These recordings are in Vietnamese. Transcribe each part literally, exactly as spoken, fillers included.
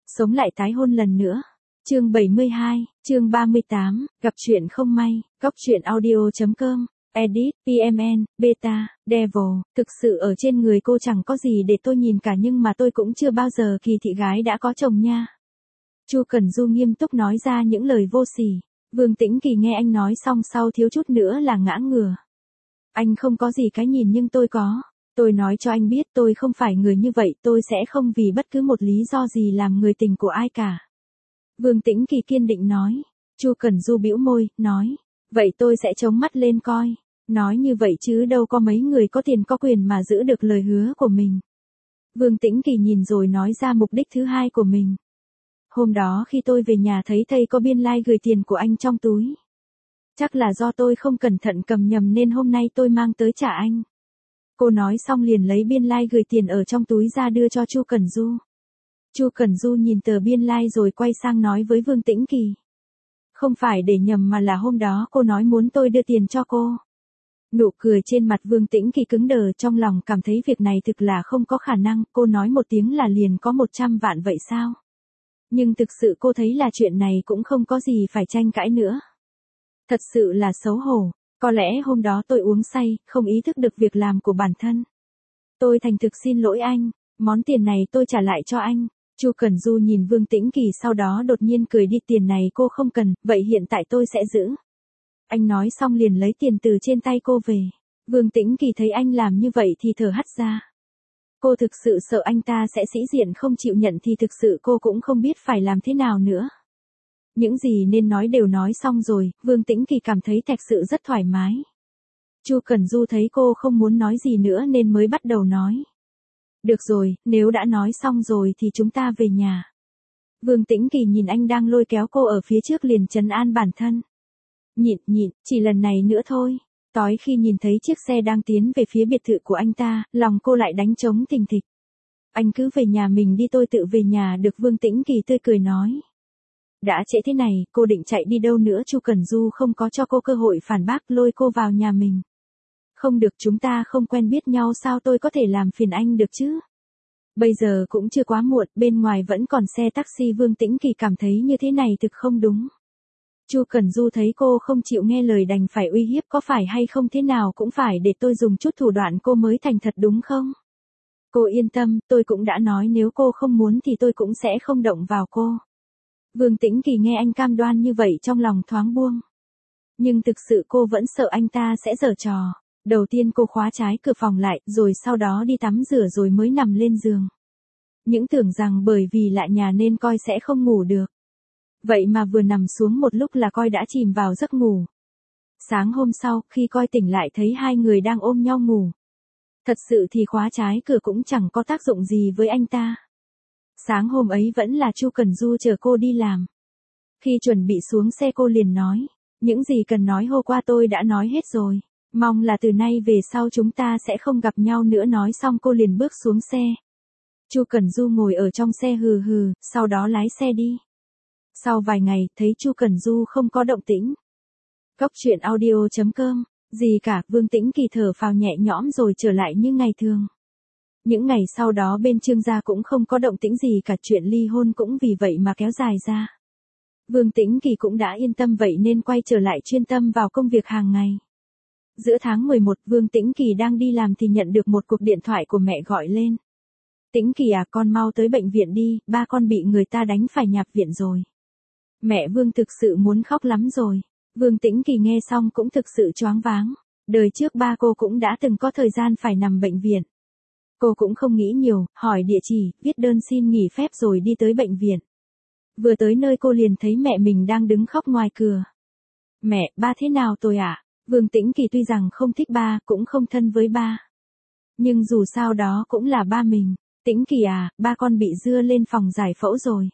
Sống lại tái hôn lần nữa. Chương bảy mươi hai, chương ba mươi tám, gặp chuyện không may, góc truyện audio chấm com, edit, pê em en, beta, devil, thực sự ở trên người cô chẳng có gì để tôi nhìn cả nhưng mà tôi cũng chưa bao giờ kỳ thị gái đã có chồng nha. Chu Cẩn Du nghiêm túc nói ra những lời vô sỉ. Vương Tĩnh Kỳ nghe anh nói xong sau thiếu chút nữa là ngã ngửa. Anh không có gì cái nhìn nhưng tôi có. Tôi nói cho anh biết tôi không phải người như vậy, tôi sẽ không vì bất cứ một lý do gì làm người tình của ai cả. Vương Tĩnh Kỳ kiên định nói. Chu Cẩn Du bĩu môi, nói. Vậy tôi sẽ chống mắt lên coi. Nói như vậy chứ đâu có mấy người có tiền có quyền mà giữ được lời hứa của mình. Vương Tĩnh Kỳ nhìn rồi nói ra mục đích thứ hai của mình. Hôm đó khi tôi về nhà thấy thầy có biên lai like gửi tiền của anh trong túi. Chắc là do tôi không cẩn thận cầm nhầm nên hôm nay tôi mang tới trả anh. Cô nói xong liền lấy biên lai like gửi tiền ở trong túi ra đưa cho Chu Cẩn Du. Chu Cẩn Du nhìn tờ biên lai like rồi quay sang nói với Vương Tĩnh Kỳ. Không phải để nhầm mà là hôm đó cô nói muốn tôi đưa tiền cho cô. Nụ cười trên mặt Vương Tĩnh Kỳ cứng đờ, trong lòng cảm thấy việc này thực là không có khả năng. Cô nói một tiếng là liền có một trăm vạn vậy sao? Nhưng thực sự cô thấy là chuyện này cũng không có gì phải tranh cãi nữa. Thật sự là xấu hổ. Có lẽ hôm đó tôi uống say, không ý thức được việc làm của bản thân. Tôi thành thực xin lỗi anh, món tiền này tôi trả lại cho anh. Chu Cẩn Du nhìn Vương Tĩnh Kỳ sau đó đột nhiên cười đi, tiền này cô không cần, vậy hiện tại tôi sẽ giữ. Anh nói xong liền lấy tiền từ trên tay cô về. Vương Tĩnh Kỳ thấy anh làm như vậy thì thở hắt ra. Cô thực sự sợ anh ta sẽ sĩ diện không chịu nhận thì thực sự cô cũng không biết phải làm thế nào nữa. Những gì nên nói đều nói xong rồi, Vương Tĩnh Kỳ cảm thấy thật sự rất thoải mái. Chu Cẩn Du thấy cô không muốn nói gì nữa nên mới bắt đầu nói. Được rồi, nếu đã nói xong rồi thì chúng ta về nhà. Vương Tĩnh Kỳ nhìn anh đang lôi kéo cô ở phía trước liền trấn an bản thân. Nhịn, nhịn, chỉ lần này nữa thôi. Tối khi nhìn thấy chiếc xe đang tiến về phía biệt thự của anh ta, lòng cô lại đánh trống thình thịch. Anh cứ về nhà mình đi, tôi tự về nhà được. Vương Tĩnh Kỳ tươi cười nói. Đã trễ thế này, cô định chạy đi đâu nữa? Chu Cẩn Du không có cho cô cơ hội phản bác, lôi cô vào nhà mình. Không được, chúng ta không quen biết nhau sao tôi có thể làm phiền anh được chứ? Bây giờ cũng chưa quá muộn, bên ngoài vẫn còn xe taxi. Vương Tĩnh Kỳ cảm thấy như thế này thực không đúng. Chu Cẩn Du thấy cô không chịu nghe lời đành phải uy hiếp, có phải hay không thế nào cũng phải để tôi dùng chút thủ đoạn cô mới thành thật đúng không? Cô yên tâm, tôi cũng đã nói nếu cô không muốn thì tôi cũng sẽ không động vào cô. Vương Tĩnh Kỳ nghe anh cam đoan như vậy trong lòng thoáng buông. Nhưng thực sự cô vẫn sợ anh ta sẽ giở trò. Đầu tiên cô khóa trái cửa phòng lại, rồi sau đó đi tắm rửa rồi mới nằm lên giường. Những tưởng rằng bởi vì lạ nhà nên coi sẽ không ngủ được. Vậy mà vừa nằm xuống một lúc là coi đã chìm vào giấc ngủ. Sáng hôm sau, khi coi tỉnh lại thấy hai người đang ôm nhau ngủ. Thật sự thì khóa trái cửa cũng chẳng có tác dụng gì với anh ta. Sáng hôm ấy vẫn là Chu Cẩn Du chờ cô đi làm. Khi chuẩn bị xuống xe cô liền nói. Những gì cần nói hôm qua tôi đã nói hết rồi. Mong là từ nay về sau chúng ta sẽ không gặp nhau nữa. Nói xong cô liền bước xuống xe. Chu Cẩn Du ngồi ở trong xe hừ hừ, sau đó lái xe đi. Sau vài ngày, thấy Chu Cẩn Du không có động tĩnh. Góc truyện audio chấm com, gì cả, Vương Tĩnh Kỳ thở phào nhẹ nhõm rồi trở lại như ngày thường. Những ngày sau đó bên Trương gia cũng không có động tĩnh gì cả, chuyện ly hôn cũng vì vậy mà kéo dài ra. Vương Tĩnh Kỳ cũng đã yên tâm vậy nên quay trở lại chuyên tâm vào công việc hàng ngày. Giữa tháng mười một, Vương Tĩnh Kỳ đang đi làm thì nhận được một cuộc điện thoại của mẹ gọi lên. Tĩnh Kỳ à, con mau tới bệnh viện đi, ba con bị người ta đánh phải nhập viện rồi. Mẹ Vương thực sự muốn khóc lắm rồi. Vương Tĩnh Kỳ nghe xong cũng thực sự choáng váng. Đời trước ba cô cũng đã từng có thời gian phải nằm bệnh viện. Cô cũng không nghĩ nhiều, hỏi địa chỉ, viết đơn xin nghỉ phép rồi đi tới bệnh viện. Vừa tới nơi cô liền thấy mẹ mình đang đứng khóc ngoài cửa. Mẹ, ba thế nào tôi ạ? À? Vương Tĩnh Kỳ tuy rằng không thích ba, cũng không thân với ba. Nhưng dù sao đó cũng là ba mình. Tĩnh Kỳ à, ba con bị dưa lên phòng giải phẫu rồi.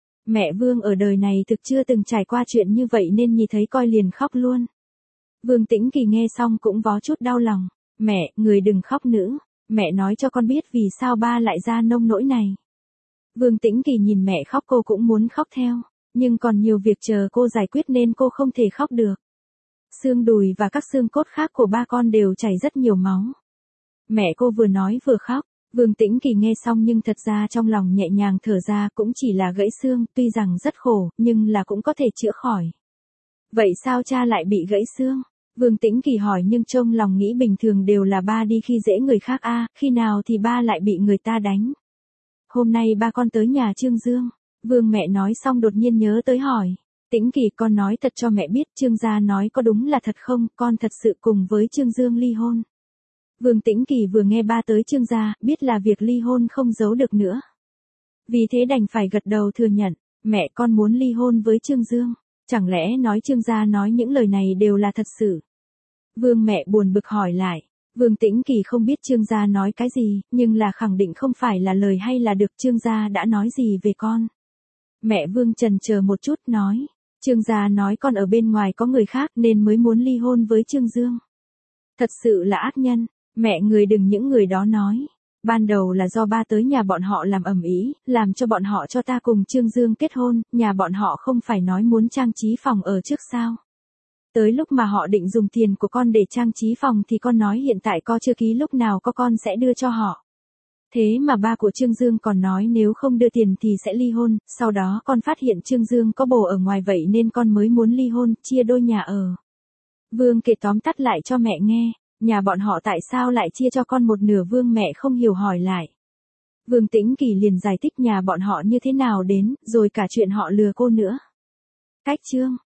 Mẹ Vương ở đời này thực chưa từng trải qua chuyện như vậy nên nhìn thấy coi liền khóc luôn. Vương Tĩnh Kỳ nghe xong cũng vó chút đau lòng. Mẹ, người đừng khóc nữa. Mẹ nói cho con biết vì sao ba lại ra nông nỗi này. Vương Tĩnh Kỳ nhìn mẹ khóc cô cũng muốn khóc theo. Nhưng còn nhiều việc chờ cô giải quyết nên cô không thể khóc được. Xương đùi và các xương cốt khác của ba con đều chảy rất nhiều máu. Mẹ cô vừa nói vừa khóc. Vương Tĩnh Kỳ nghe xong nhưng thật ra trong lòng nhẹ nhàng thở ra, cũng chỉ là gãy xương, tuy rằng rất khổ, nhưng là cũng có thể chữa khỏi. Vậy sao cha lại bị gãy xương? Vương Tĩnh Kỳ hỏi, nhưng trong lòng nghĩ bình thường đều là ba đi khi dễ người khác a, khi nào thì ba lại bị người ta đánh. Hôm nay ba con tới nhà Trương Dương. Vương mẹ nói xong đột nhiên nhớ tới hỏi. Tĩnh Kỳ, con nói thật cho mẹ biết, Trương gia nói có đúng là thật không, con thật sự cùng với Trương Dương ly hôn. Vương Tĩnh Kỳ vừa nghe ba tới Trương gia, biết là việc ly hôn không giấu được nữa. Vì thế đành phải gật đầu thừa nhận, mẹ con muốn ly hôn với Trương Dương. Chẳng lẽ nói Trương gia nói những lời này đều là thật sự? Vương mẹ buồn bực hỏi lại. Vương Tĩnh Kỳ không biết Trương gia nói cái gì, nhưng là khẳng định không phải là lời hay là được. Trương gia đã nói gì về con? Mẹ Vương chần chờ một chút nói. Trương gia nói con ở bên ngoài có người khác nên mới muốn ly hôn với Trương Dương. Thật sự là ác nhân, mẹ người đừng những người đó nói. Ban đầu là do ba tới nhà bọn họ làm ầm ĩ, làm cho bọn họ cho ta cùng Trương Dương kết hôn, nhà bọn họ không phải nói muốn trang trí phòng ở trước sao? Tới lúc mà họ định dùng tiền của con để trang trí phòng thì con nói hiện tại co chưa ký, lúc nào có con sẽ đưa cho họ. Thế mà ba của Trương Dương còn nói nếu không đưa tiền thì sẽ ly hôn, sau đó con phát hiện Trương Dương có bồ ở ngoài vậy nên con mới muốn ly hôn, chia đôi nhà ở. Vương kể tóm tắt lại cho mẹ nghe, nhà bọn họ tại sao lại chia cho con một nửa? Vương mẹ không hiểu hỏi lại. Vương Tĩnh Kỳ liền giải thích nhà bọn họ như thế nào đến, rồi cả chuyện họ lừa cô nữa. Cách chương